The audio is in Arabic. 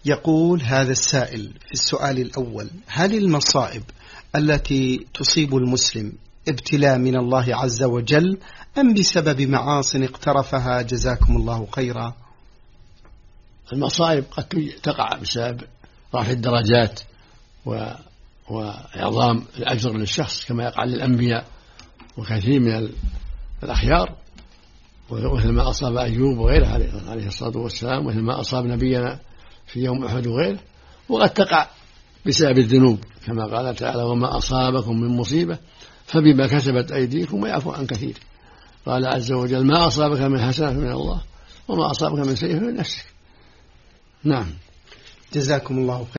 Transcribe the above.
يقول هذا السائل في السؤال الأول: هل المصائب التي تصيب المسلم ابتلاء من الله عز وجل أم بسبب معاصٍ اقترفها؟ جزاكم الله خيرا. المصائب قد تقع بسبب رفع الدرجات وإعظام الأجر للشخص كما يقع للأنبياء وكثير من الأخيار، مثل ما أصاب أيوب وغيره عليه الصلاة والسلام، مثل ما أصاب نبينا في يوم أحد وغيره. وقد تقع بسبب الذنوب كما قال تعالى: وما أصابكم من مصيبة فبما كسبت أيديكم ويعفو عن كثير. قال عز وجل: ما أصابك من حسنة من الله وما أصابك من سيئة من نفسك. نعم. جزاكم الله خيرا.